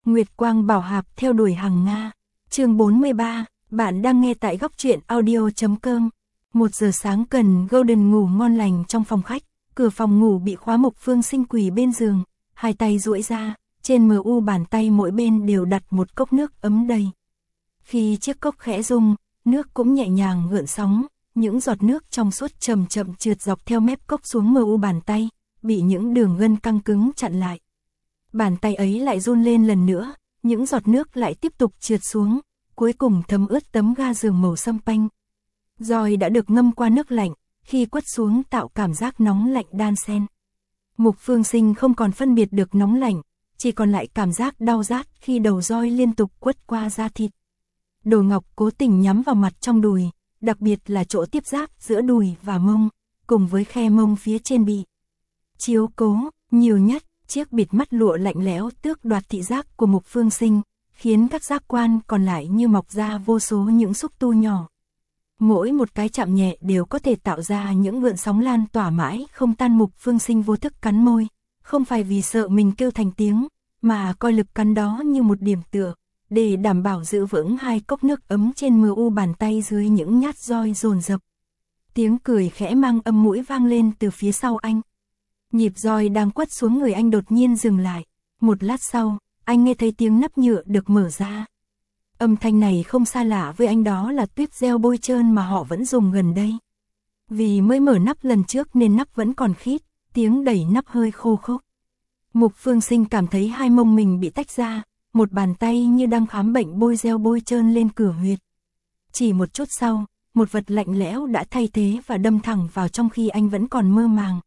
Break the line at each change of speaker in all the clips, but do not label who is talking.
Nguyệt quang bảo hạp theo đuổi hằng Nga. Chương 43, bạn đang nghe tại góc truyện audio.com. 1 giờ sáng cần Golden ngủ ngon lành trong phòng khách, cửa phòng ngủ bị khóa. Mục Phương Sinh quỳ bên giường, hai tay duỗi ra, trên mu bàn tay mỗi bên đều đặt một cốc nước ấm đầy. Khi chiếc cốc khẽ rung, nước cũng nhẹ nhàng gợn sóng, những giọt nước trong suốt chậm chậm trượt dọc theo mép cốc xuống mu bàn tay, bị những đường gân căng cứng chặn lại. Bàn tay ấy lại run lên lần nữa, những giọt nước lại tiếp tục trượt xuống, cuối cùng thấm ướt tấm ga giường màu sâm panh. Roi đã được ngâm qua nước lạnh, khi quất xuống tạo cảm giác nóng lạnh đan xen. Mục Phương Sinh không còn phân biệt được nóng lạnh, chỉ còn lại cảm giác đau rát khi đầu roi liên tục quất qua da thịt. Đồ Ngọc cố tình nhắm vào mặt trong đùi, đặc biệt là chỗ tiếp giáp giữa đùi và mông, cùng với khe mông phía trên bị chiếu cố nhiều nhất. Chiếc bịt mắt lụa lạnh lẽo tước đoạt thị giác của Mục Phương Sinh, khiến các giác quan còn lại như mọc ra vô số những xúc tu nhỏ. Mỗi một cái chạm nhẹ đều có thể tạo ra những gợn sóng lan tỏa mãi không tan. Mục Phương Sinh vô thức cắn môi, không phải vì sợ mình kêu thành tiếng, mà coi lực cắn đó như một điểm tựa, để đảm bảo giữ vững hai cốc nước ấm trên mu bàn tay dưới những nhát roi dồn dập. Tiếng cười khẽ mang âm mũi vang lên từ phía sau anh. Nhịp roi đang quất xuống người anh đột nhiên dừng lại. Một lát sau, anh nghe thấy tiếng nắp nhựa được mở ra. Âm thanh này không xa lạ với anh, đó là tuyếp gel bôi trơn mà họ vẫn dùng gần đây. Vì mới mở nắp lần trước nên nắp vẫn còn khít, tiếng đẩy nắp hơi khô khốc. Mục Phương Sinh cảm thấy hai mông mình bị tách ra, một bàn tay như đang khám bệnh bôi gel bôi trơn lên cửa huyệt. Chỉ một chút sau, một vật lạnh lẽo đã thay thế và đâm thẳng vào trong khi anh vẫn còn mơ màng.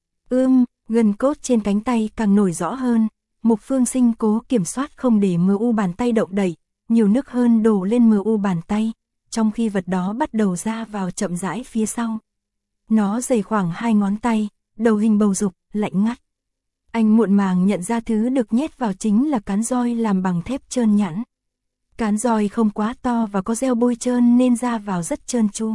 Gân cốt trên cánh tay càng nổi rõ hơn. Mục Phương Sinh cố kiểm soát không để mu bàn tay động đậy, nhiều nước hơn đổ lên mu bàn tay, trong khi vật đó bắt đầu ra vào chậm rãi phía sau. Nó dày khoảng 2 ngón tay, đầu hình bầu dục, lạnh ngắt. Anh muộn màng nhận ra thứ được nhét vào chính là cán roi làm bằng thép trơn nhẵn. Cán roi không quá to và có gel bôi trơn nên ra vào rất trơn tru.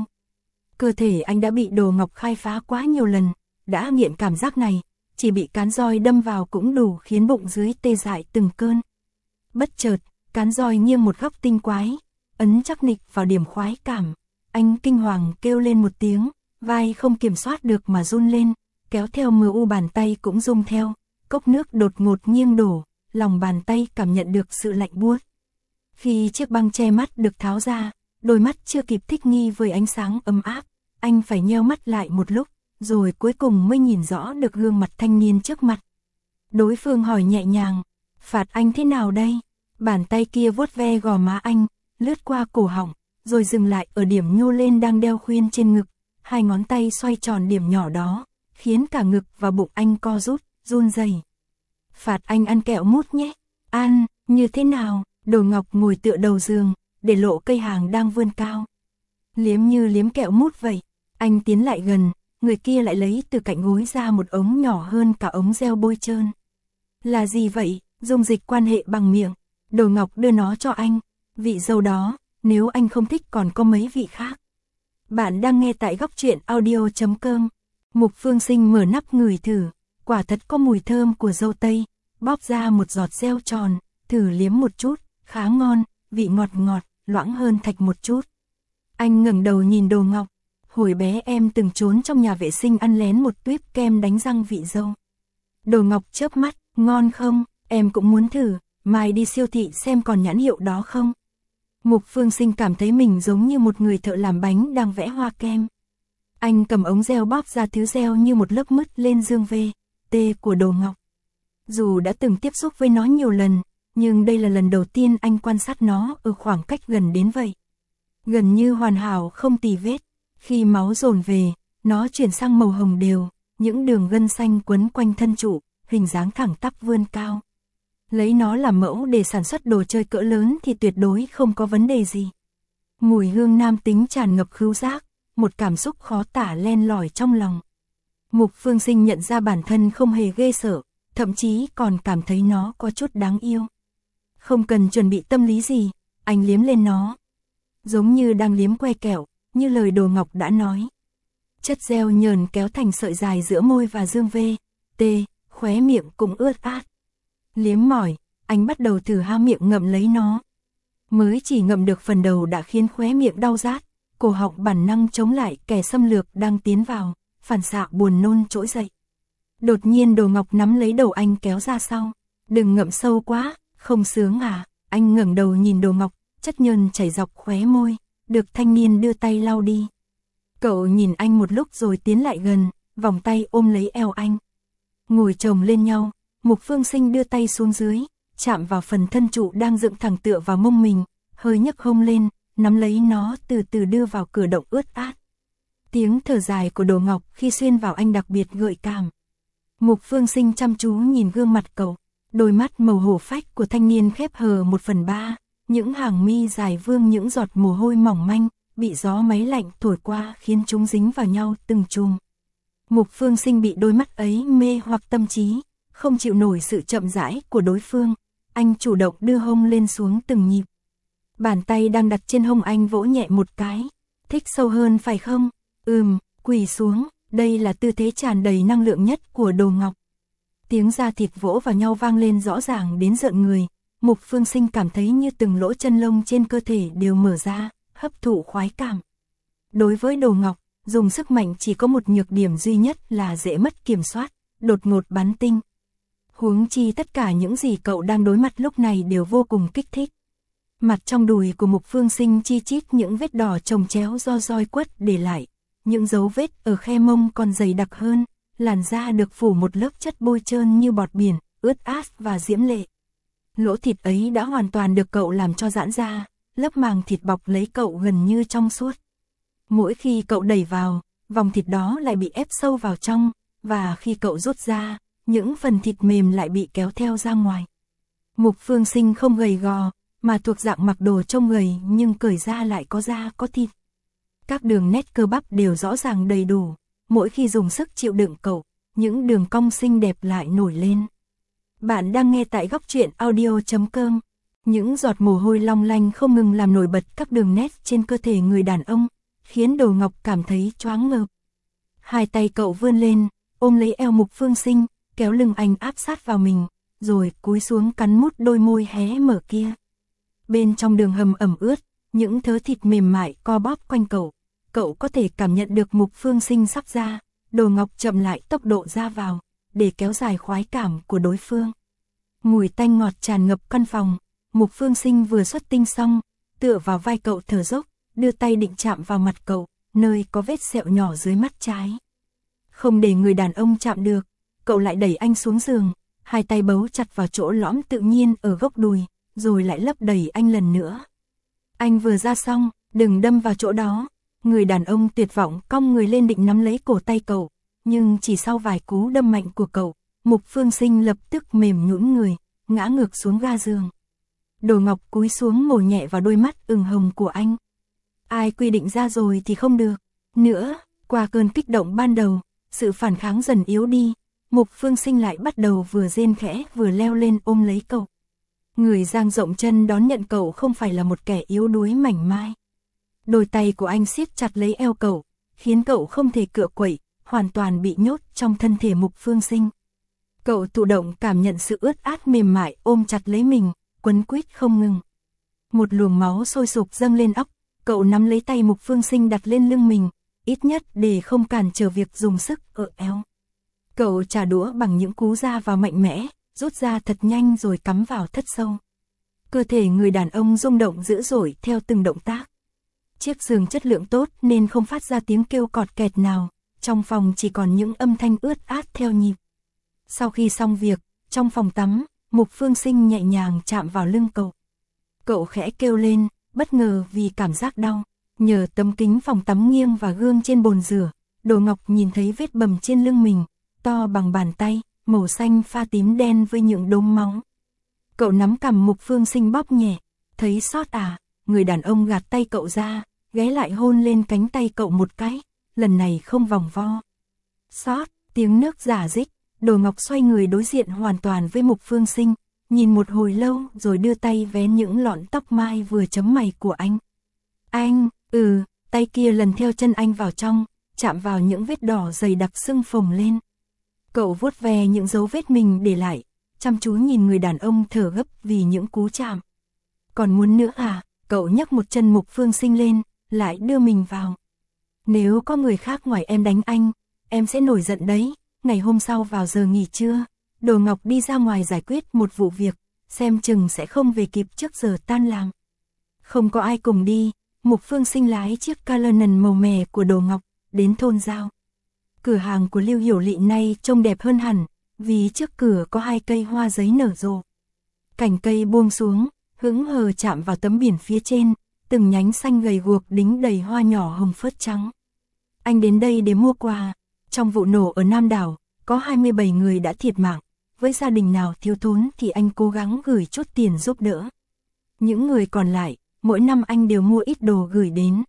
Cơ thể anh đã bị Đồ Ngọc khai phá quá nhiều lần, đã nghiện cảm giác này, chỉ bị cán roi đâm vào cũng đủ khiến bụng dưới tê dại từng cơn. Bất chợt, cán roi nghiêng một góc tinh quái, ấn chắc nịch vào điểm khoái cảm. Anh kinh hoàng kêu lên một tiếng, vai không kiểm soát được mà run lên, kéo theo mu bàn tay cũng rung theo. Cốc nước đột ngột nghiêng đổ, lòng bàn tay cảm nhận được sự lạnh buốt. Khi chiếc băng che mắt được tháo ra, đôi mắt chưa kịp thích nghi với ánh sáng ấm áp, anh phải nheo mắt lại một lúc, rồi cuối cùng mới nhìn rõ được gương mặt thanh niên trước mặt. Đối phương hỏi nhẹ nhàng, phạt anh thế nào đây? Bàn tay kia vuốt ve gò má anh, lướt qua cổ họng, rồi dừng lại ở điểm nhô lên đang đeo khuyên trên ngực. Hai ngón tay xoay tròn điểm nhỏ đó, khiến cả ngực và bụng anh co rút, run rẩy. Phạt anh ăn kẹo mút nhé. Ăn, như thế nào? Đồ Ngọc ngồi tựa đầu giường, để lộ cây hàng đang vươn cao. Liếm như liếm kẹo mút vậy. Anh tiến lại gần, người kia lại lấy từ cạnh gối ra một ống nhỏ hơn cả ống gel bôi trơn. Là gì vậy? Dung dịch quan hệ bằng miệng. Đồ Ngọc đưa nó cho anh. Vị dâu đó, nếu anh không thích còn có mấy vị khác. Bạn đang nghe tại góc truyện audio.com. Mục Phương Sinh mở nắp ngửi thử, quả thật có mùi thơm của dâu tây, bóp ra một giọt gel tròn, thử liếm một chút, khá ngon, vị ngọt ngọt, loãng hơn thạch một chút. Anh ngẩng đầu nhìn Đồ Ngọc. Hồi bé em từng trốn trong nhà vệ sinh ăn lén một tuýp kem đánh răng vị dâu. Đồ Ngọc chớp mắt, ngon không? Em cũng muốn thử, mai đi siêu thị xem còn nhãn hiệu đó không? Mục Phương Sinh cảm thấy mình giống như một người thợ làm bánh đang vẽ hoa kem. Anh cầm ống gel bóp ra thứ gel như một lớp mứt lên dương VT của Đồ Ngọc. Dù đã từng tiếp xúc với nó nhiều lần, nhưng đây là lần đầu tiên anh quan sát nó ở khoảng cách gần đến vậy. Gần như hoàn hảo không tì vết. Khi máu dồn về, nó chuyển sang màu hồng đều, những đường gân xanh quấn quanh thân trụ, hình dáng thẳng tắp vươn cao. Lấy nó làm mẫu để sản xuất đồ chơi cỡ lớn thì tuyệt đối không có vấn đề gì. Mùi hương nam tính tràn ngập khứu giác, một cảm xúc khó tả len lỏi trong lòng. Mục Phương Sinh nhận ra bản thân không hề ghê sợ, thậm chí còn cảm thấy nó có chút đáng yêu. Không cần chuẩn bị tâm lý gì, anh liếm lên nó. Giống như đang liếm que kẹo, như lời Đồ Ngọc đã nói. Chất gel nhờn kéo thành sợi dài giữa môi và dương VT, khóe miệng cũng ướt át. Liếm mỏi, anh bắt đầu thử há miệng ngậm lấy nó. Mới chỉ ngậm được phần đầu đã khiến khóe miệng đau rát, cổ họng bản năng chống lại kẻ xâm lược đang tiến vào, phản xạ buồn nôn trỗi dậy. Đột nhiên Đồ Ngọc nắm lấy đầu anh kéo ra sau. Đừng ngậm sâu quá, không sướng à? Anh ngẩng đầu nhìn Đồ Ngọc, chất nhờn chảy dọc khóe môi, được thanh niên đưa tay lau đi. Cậu nhìn anh một lúc rồi tiến lại gần, vòng tay ôm lấy eo anh. Ngồi chồng lên nhau, Mục Phương Sinh đưa tay xuống dưới, chạm vào phần thân trụ đang dựng thẳng tựa vào mông mình, hơi nhấc hông lên, nắm lấy nó từ từ đưa vào cửa động ướt át. Tiếng thở dài của Đồ Ngọc khi xuyên vào anh đặc biệt gợi cảm. Mục Phương Sinh chăm chú nhìn gương mặt cậu, đôi mắt màu hổ phách của thanh niên khép hờ 1/3, những hàng mi dài vương những giọt mồ hôi mỏng manh, bị gió máy lạnh thổi qua khiến chúng dính vào nhau từng chùm. Mục Phương Sinh bị đôi mắt ấy mê hoặc tâm trí, không chịu nổi sự chậm rãi của đối phương, anh chủ động đưa hông lên xuống từng nhịp. Bàn tay đang đặt trên hông anh vỗ nhẹ một cái. Thích sâu hơn phải không? Quỳ xuống, đây là tư thế tràn đầy năng lượng nhất của Đồ Ngọc. Tiếng da thịt vỗ vào nhau vang lên rõ ràng đến rợn người, Mục Phương Sinh cảm thấy như từng lỗ chân lông trên cơ thể đều mở ra, hấp thụ khoái cảm. Đối với Đồ Ngọc, dùng sức mạnh chỉ có một nhược điểm duy nhất là dễ mất kiểm soát, đột ngột bắn tinh. Huống chi tất cả những gì cậu đang đối mặt lúc này đều vô cùng kích thích. Mặt trong đùi của Mục Phương Sinh chi chít những vết đỏ chồng chéo do roi quất để lại, những dấu vết ở khe mông còn dày đặc hơn, làn da được phủ một lớp chất bôi trơn như bọt biển, ướt át và diễm lệ. Lỗ thịt ấy đã hoàn toàn được cậu làm cho giãn ra, lớp màng thịt bọc lấy cậu gần như trong suốt. Mỗi khi cậu đẩy vào, vòng thịt đó lại bị ép sâu vào trong, và khi cậu rút ra, những phần thịt mềm lại bị kéo theo ra ngoài. Mục Phương Sinh không gầy gò, mà thuộc dạng mặc đồ trông gầy nhưng cởi ra lại có da có thịt. Các đường nét cơ bắp đều rõ ràng đầy đủ, mỗi khi dùng sức chịu đựng cậu, những đường cong xinh đẹp lại nổi lên. Bạn đang nghe tại góc truyện audio.com. Những giọt mồ hôi long lanh không ngừng làm nổi bật các đường nét trên cơ thể người đàn ông, khiến Đồ Ngọc cảm thấy choáng ngợp. Hai tay cậu vươn lên, ôm lấy eo Mục Phương Sinh, kéo lưng anh áp sát vào mình, rồi cúi xuống cắn mút đôi môi hé mở kia. Bên trong đường hầm ẩm ướt, những thớ thịt mềm mại co bóp quanh cậu, cậu có thể cảm nhận được Mục Phương Sinh sắp ra. Đồ Ngọc chậm lại tốc độ ra vào, để kéo dài khoái cảm của đối phương. Mùi tanh ngọt tràn ngập căn phòng, Mục Phương Sinh vừa xuất tinh xong, tựa vào vai cậu thở dốc, đưa tay định chạm vào mặt cậu, nơi có vết sẹo nhỏ dưới mắt trái. Không để người đàn ông chạm được, cậu lại đẩy anh xuống giường, hai tay bấu chặt vào chỗ lõm tự nhiên ở gốc đùi, rồi lại lấp đầy anh lần nữa. Anh vừa ra xong, đừng đâm vào chỗ đó. Người đàn ông tuyệt vọng cong người lên định nắm lấy cổ tay cậu, nhưng chỉ sau vài cú đâm mạnh của cậu, Mục Phương Sinh lập tức mềm nhũn người, ngã ngược xuống ga giường. Đồ Ngọc cúi xuống mổ nhẹ vào đôi mắt ửng hồng của anh. Ai quy định ra rồi thì không được nữa. Qua cơn kích động ban đầu, sự phản kháng dần yếu đi, Mục Phương Sinh lại bắt đầu vừa rên khẽ vừa leo lên ôm lấy cậu. Người dang rộng chân đón nhận cậu không phải là một kẻ yếu đuối mảnh mai. Đôi tay của anh siết chặt lấy eo cậu, khiến cậu không thể cựa quậy, hoàn toàn bị nhốt trong thân thể Mục Phương Sinh. Cậu thụ động cảm nhận sự ướt át mềm mại ôm chặt lấy mình, quấn quýt không ngừng. Một luồng máu sôi sục dâng lên óc, cậu nắm lấy tay Mục Phương Sinh đặt lên lưng mình, ít nhất để không cản trở việc dùng sức ở eo. Cậu trả đũa bằng những cú ra vào mạnh mẽ, rút ra thật nhanh rồi cắm vào thất sâu. Cơ thể người đàn ông rung động dữ dội theo từng động tác. Chiếc giường chất lượng tốt nên không phát ra tiếng kêu cọt kẹt nào, trong phòng chỉ còn những âm thanh ướt át theo nhịp. Sau khi xong việc, trong phòng tắm, Mục Phương Sinh nhẹ nhàng chạm vào lưng cậu. Cậu khẽ kêu lên, bất ngờ vì cảm giác đau. Nhờ tấm kính phòng tắm nghiêng và gương trên bồn rửa, Đồ Ngọc nhìn thấy vết bầm trên lưng mình, to bằng bàn tay, màu xanh pha tím đen với những đốm máu. Cậu nắm cằm Mục Phương Sinh bóp nhẹ, thấy sót à? Người đàn ông gạt tay cậu ra, ghé lại hôn lên cánh tay cậu một cái, lần này không vòng vo. Sót, tiếng nước rả rích, Đồ Ngọc xoay người đối diện hoàn toàn với Mục Phương Sinh, nhìn một hồi lâu rồi đưa tay vén những lọn tóc mai vừa chấm mày của anh. Anh, tay kia lần theo chân anh vào trong, chạm vào những vết đỏ dày đặc sưng phồng lên. Cậu vuốt ve những dấu vết mình để lại, chăm chú nhìn người đàn ông thở gấp vì những cú chạm. Còn muốn nữa à? Cậu nhấc một chân Mục Phương Sinh lên, lại đưa mình vào. Nếu có người khác ngoài em đánh anh, em sẽ nổi giận đấy. Ngày hôm sau vào giờ nghỉ trưa, Đồ Ngọc đi ra ngoài giải quyết một vụ việc, xem chừng sẽ không về kịp trước giờ tan làm. Không có ai cùng đi, Mục Phương Sinh lái chiếc Cullinan màu mè của Đồ Ngọc, đến thôn Giao. Cửa hàng của Lưu Hiểu Lị nay trông đẹp hơn hẳn, vì trước cửa có 2 cây hoa giấy nở rộ. Cành cây buông xuống, hững hờ chạm vào tấm biển phía trên, từng nhánh xanh gầy guộc đính đầy hoa nhỏ hồng phớt trắng. Anh đến đây để mua quà. Trong vụ nổ ở Nam Đảo, có 27 người đã thiệt mạng. Với gia đình nào thiếu thốn thì anh cố gắng gửi chút tiền giúp đỡ. Những người còn lại, mỗi năm anh đều mua ít đồ gửi đến.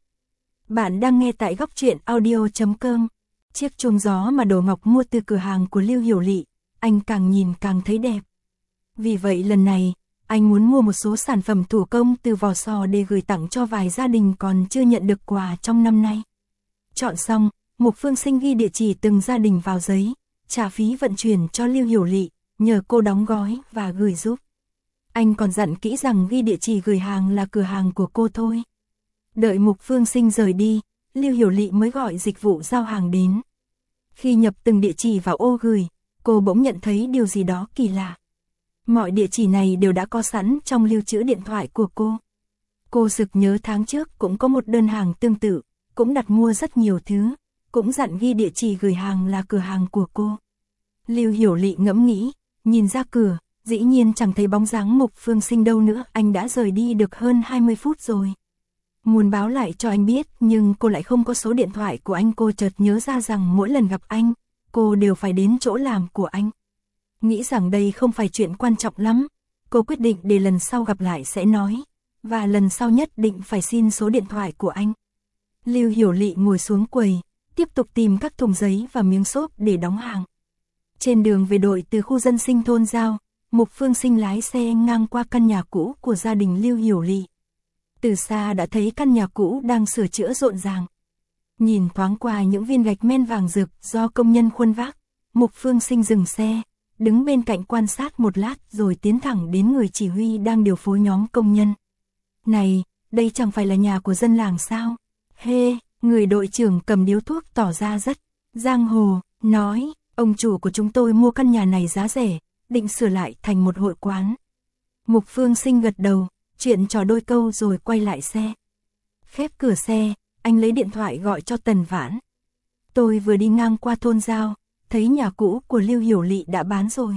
Bạn đang nghe tại Góc Truyện Audio.com. Chiếc chuông gió mà Đồ Ngọc mua từ cửa hàng của Lưu Hiểu Lị, anh càng nhìn càng thấy đẹp. Vì vậy lần này, anh muốn mua một số sản phẩm thủ công từ Vò Sò để gửi tặng cho vài gia đình còn chưa nhận được quà trong năm nay. Chọn xong, Mục Phương Sinh ghi địa chỉ từng gia đình vào giấy, trả phí vận chuyển cho Lưu Hiểu Lị, nhờ cô đóng gói và gửi giúp. Anh còn dặn kỹ rằng ghi địa chỉ gửi hàng là cửa hàng của cô thôi. Đợi Mục Phương Sinh rời đi, Lưu Hiểu Lị mới gọi dịch vụ giao hàng đến. Khi nhập từng địa chỉ vào ô gửi, cô bỗng nhận thấy điều gì đó kỳ lạ. Mọi địa chỉ này đều đã có sẵn trong lưu trữ điện thoại của cô. Cô sực nhớ tháng trước cũng có một đơn hàng tương tự, cũng đặt mua rất nhiều thứ, cũng dặn ghi địa chỉ gửi hàng là cửa hàng của cô. Lưu Hiểu Lị ngẫm nghĩ, nhìn ra cửa, dĩ nhiên chẳng thấy bóng dáng Mục Phương Sinh đâu nữa, anh đã rời đi được hơn 20 phút rồi. Muốn báo lại cho anh biết nhưng cô lại không có số điện thoại của anh. Cô chợt nhớ ra rằng mỗi lần gặp anh, cô đều phải đến chỗ làm của anh. Nghĩ rằng đây không phải chuyện quan trọng lắm, cô quyết định để lần sau gặp lại sẽ nói, và lần sau nhất định phải xin số điện thoại của anh. Lưu Hiểu Lị ngồi xuống quầy, tiếp tục tìm các thùng giấy và miếng xốp để đóng hàng. Trên đường về đội từ khu dân sinh thôn Giao, Mục Phương Sinh lái xe ngang qua căn nhà cũ của gia đình Lưu Hiểu Lị. Từ xa đã thấy căn nhà cũ đang sửa chữa rộn ràng. Nhìn thoáng qua những viên gạch men vàng rực do công nhân khuân vác, Mục Phương Sinh dừng xe, đứng bên cạnh quan sát một lát rồi tiến thẳng đến người chỉ huy đang điều phối nhóm công nhân. Này, đây chẳng phải là nhà của dân làng sao? Hê, người đội trưởng cầm điếu thuốc tỏ ra rất giang hồ, nói, ông chủ của chúng tôi mua căn nhà này giá rẻ, định sửa lại thành một hội quán. Mục Phương Sinh gật đầu, chuyện trò đôi câu rồi quay lại xe. Khép cửa xe, anh lấy điện thoại gọi cho Tần Vãn. Tôi vừa đi ngang qua thôn Giao, thấy nhà cũ của Lưu Hiểu Lị đã bán rồi.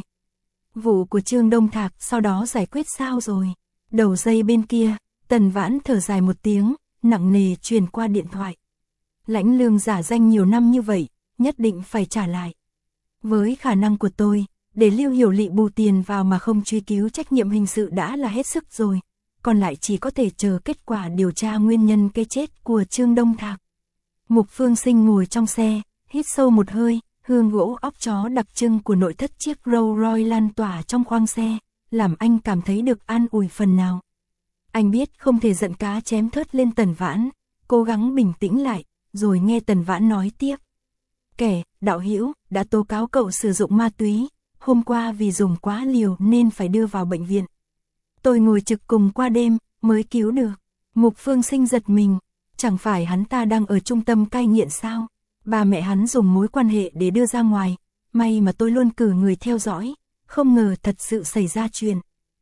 Vụ của Trương Đông Thạc sau đó giải quyết sao rồi? Đầu dây bên kia, Tần Vãn thở dài một tiếng, nặng nề truyền qua điện thoại. Lãnh lương giả danh nhiều năm như vậy, nhất định phải trả lại. Với khả năng của tôi, để Lưu Hiểu Lị bù tiền vào mà không truy cứu trách nhiệm hình sự đã là hết sức rồi. Còn lại chỉ có thể chờ kết quả điều tra nguyên nhân cái chết của Trương Đông Thạc. Mục Phương Sinh ngồi trong xe, hít sâu một hơi, hương gỗ óc chó đặc trưng của nội thất chiếc Rolls Royce lan tỏa trong khoang xe, làm anh cảm thấy được an ủi phần nào. Anh biết không thể giận cá chém thớt lên Tần Vãn, cố gắng bình tĩnh lại, rồi nghe Tần Vãn nói tiếp. Kẻ, đạo hữu đã tố cáo cậu sử dụng ma túy, hôm qua vì dùng quá liều nên phải đưa vào bệnh viện. Tôi ngồi trực cùng qua đêm, mới cứu được. Mục Phương Sinh giật mình, chẳng phải hắn ta đang ở trung tâm cai nghiện sao? Ba mẹ hắn dùng mối quan hệ để đưa ra ngoài, may mà tôi luôn cử người theo dõi, không ngờ thật sự xảy ra chuyện.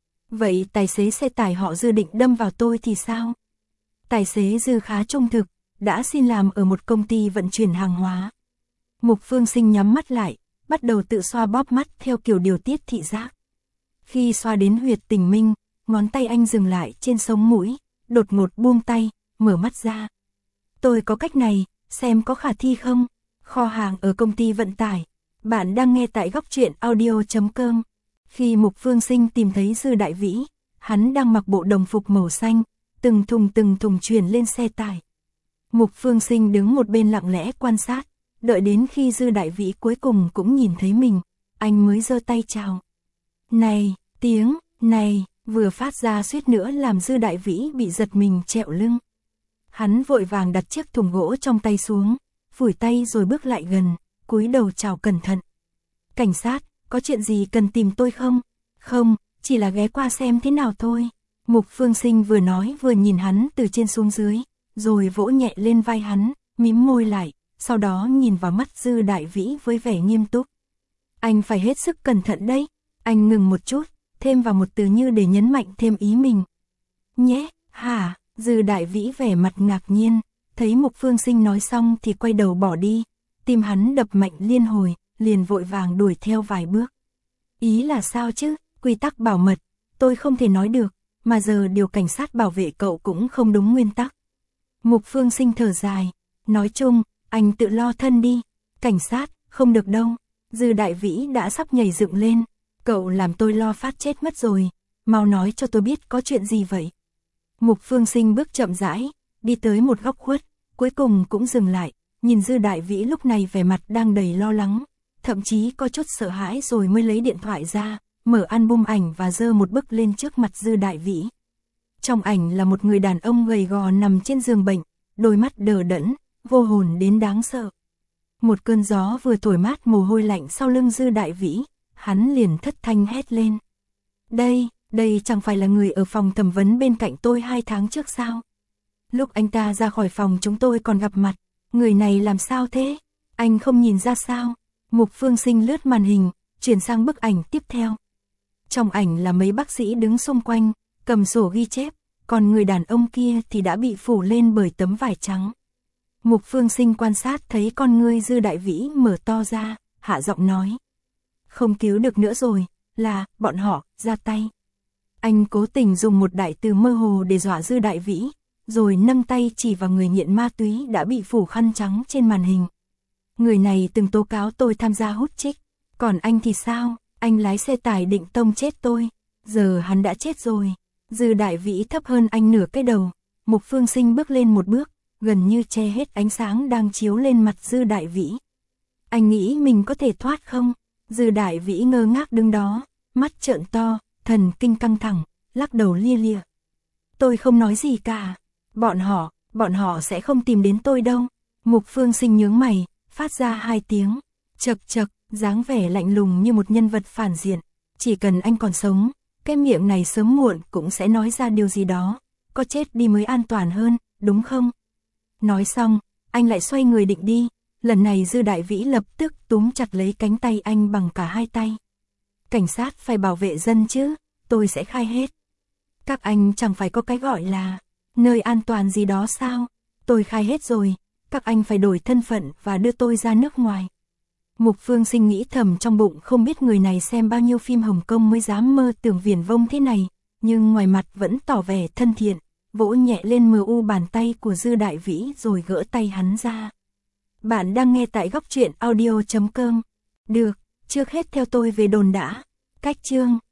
Vậy tài xế xe tải họ Dư định đâm vào tôi thì sao? Tài xế Dư khá trung thực, đã xin làm ở một công ty vận chuyển hàng hóa. Mục Phương Sinh nhắm mắt lại, bắt đầu tự xoa bóp mắt theo kiểu điều tiết thị giác. Khi xoa đến huyệt tình minh, ngón tay anh dừng lại trên sống mũi, đột ngột buông tay, mở mắt ra. Tôi có cách này, xem có khả thi không? Kho hàng ở công ty vận tải. Bạn đang nghe tại Góc Truyện Audio.com. Khi Mục Phương Sinh tìm thấy Dư Đại Vĩ, hắn đang mặc bộ đồng phục màu xanh, từng thùng chuyển lên xe tải. Mục Phương Sinh đứng một bên lặng lẽ quan sát, đợi đến khi Dư Đại Vĩ cuối cùng cũng nhìn thấy mình, anh mới giơ tay chào. Này, tiếng này vừa phát ra suýt nữa làm Dư Đại Vĩ bị giật mình trẹo lưng. Hắn vội vàng đặt chiếc thùng gỗ trong tay xuống, phủi tay rồi bước lại gần, cúi đầu chào cẩn thận. Cảnh sát, có chuyện gì cần tìm tôi không? Không, chỉ là ghé qua xem thế nào thôi. Mục Phương Sinh vừa nói vừa nhìn hắn từ trên xuống dưới, rồi vỗ nhẹ lên vai hắn, mím môi lại, sau đó nhìn vào mắt Dư Đại Vĩ với vẻ nghiêm túc. Anh phải hết sức cẩn thận đấy. Anh ngừng một chút, thêm vào một từ như để nhấn mạnh thêm ý mình. Nhé, hả? Dư Đại Vĩ vẻ mặt ngạc nhiên, thấy Mục Phương Sinh nói xong thì quay đầu bỏ đi, tim hắn đập mạnh liên hồi, liền vội vàng đuổi theo vài bước. Ý là sao chứ? Quy tắc bảo mật, tôi không thể nói được, mà giờ điều cảnh sát bảo vệ cậu cũng không đúng nguyên tắc. Mục Phương Sinh thở dài, nói chung, anh tự lo thân đi. Cảnh sát, không được đâu. Dư Đại Vĩ đã sắp nhảy dựng lên. Cậu làm tôi lo phát chết mất rồi, mau nói cho tôi biết có chuyện gì vậy. Mục Phương Sinh bước chậm rãi, đi tới một góc khuất, cuối cùng cũng dừng lại, nhìn Dư Đại Vĩ lúc này vẻ mặt đang đầy lo lắng, thậm chí có chút sợ hãi rồi mới lấy điện thoại ra, mở album ảnh và giơ một bức lên trước mặt Dư Đại Vĩ. Trong ảnh là một người đàn ông gầy gò nằm trên giường bệnh, đôi mắt đờ đẫn, vô hồn đến đáng sợ. Một cơn gió vừa thổi mát mồ hôi lạnh sau lưng Dư Đại Vĩ, hắn liền thất thanh hét lên. Đây chẳng phải là người ở phòng thẩm vấn bên cạnh tôi 2 tháng trước sao? Lúc anh ta ra khỏi phòng chúng tôi còn gặp mặt, người này làm sao thế? Anh không nhìn ra sao? Mục Phương Sinh lướt màn hình, chuyển sang bức ảnh tiếp theo. Trong ảnh là mấy bác sĩ đứng xung quanh, cầm sổ ghi chép, còn người đàn ông kia thì đã bị phủ lên bởi tấm vải trắng. Mục Phương Sinh quan sát thấy con ngươi Dư Đại Vĩ mở to ra, hạ giọng nói. Không cứu được nữa rồi, là, bọn họ, ra tay. Anh cố tình dùng một đại từ mơ hồ để dọa Dư Đại Vĩ, rồi nâng tay chỉ vào người nghiện ma túy đã bị phủ khăn trắng trên màn hình. Người này từng tố cáo tôi tham gia hút chích, còn anh thì sao? Anh lái xe tải định tông chết tôi, giờ hắn đã chết rồi. Dư Đại Vĩ thấp hơn anh nửa cái đầu, Mục Phương Sinh bước lên một bước, gần như che hết ánh sáng đang chiếu lên mặt Dư Đại Vĩ. Anh nghĩ mình có thể thoát không? Dư Đại Vĩ ngơ ngác đứng đó, mắt trợn to, thần kinh căng thẳng, lắc đầu lia lịa. Tôi không nói gì cả, bọn họ sẽ không tìm đến tôi đâu. Mục Phương Sinh nhướng mày, phát ra 2 tiếng, chậc chậc, dáng vẻ lạnh lùng như một nhân vật phản diện. Chỉ cần anh còn sống, cái miệng này sớm muộn cũng sẽ nói ra điều gì đó, có chết đi mới an toàn hơn, đúng không? Nói xong, anh lại xoay người định đi, lần này Dư Đại Vĩ lập tức túm chặt lấy cánh tay anh bằng cả 2 tay. Cảnh sát phải bảo vệ dân chứ, tôi sẽ khai hết. Các anh chẳng phải có cái gọi là nơi an toàn gì đó sao? Tôi khai hết rồi, các anh phải đổi thân phận và đưa tôi ra nước ngoài. Mục Phương Sinh nghĩ thầm trong bụng không biết người này xem bao nhiêu phim Hồng Kông mới dám mơ tưởng viển vông thế này, nhưng ngoài mặt vẫn tỏ vẻ thân thiện, vỗ nhẹ lên mu bàn tay của Dư Đại Vĩ rồi gỡ tay hắn ra. Bạn đang nghe tại góc truyện audio.com. Được, trước hết theo tôi về đồn đã. Cách chương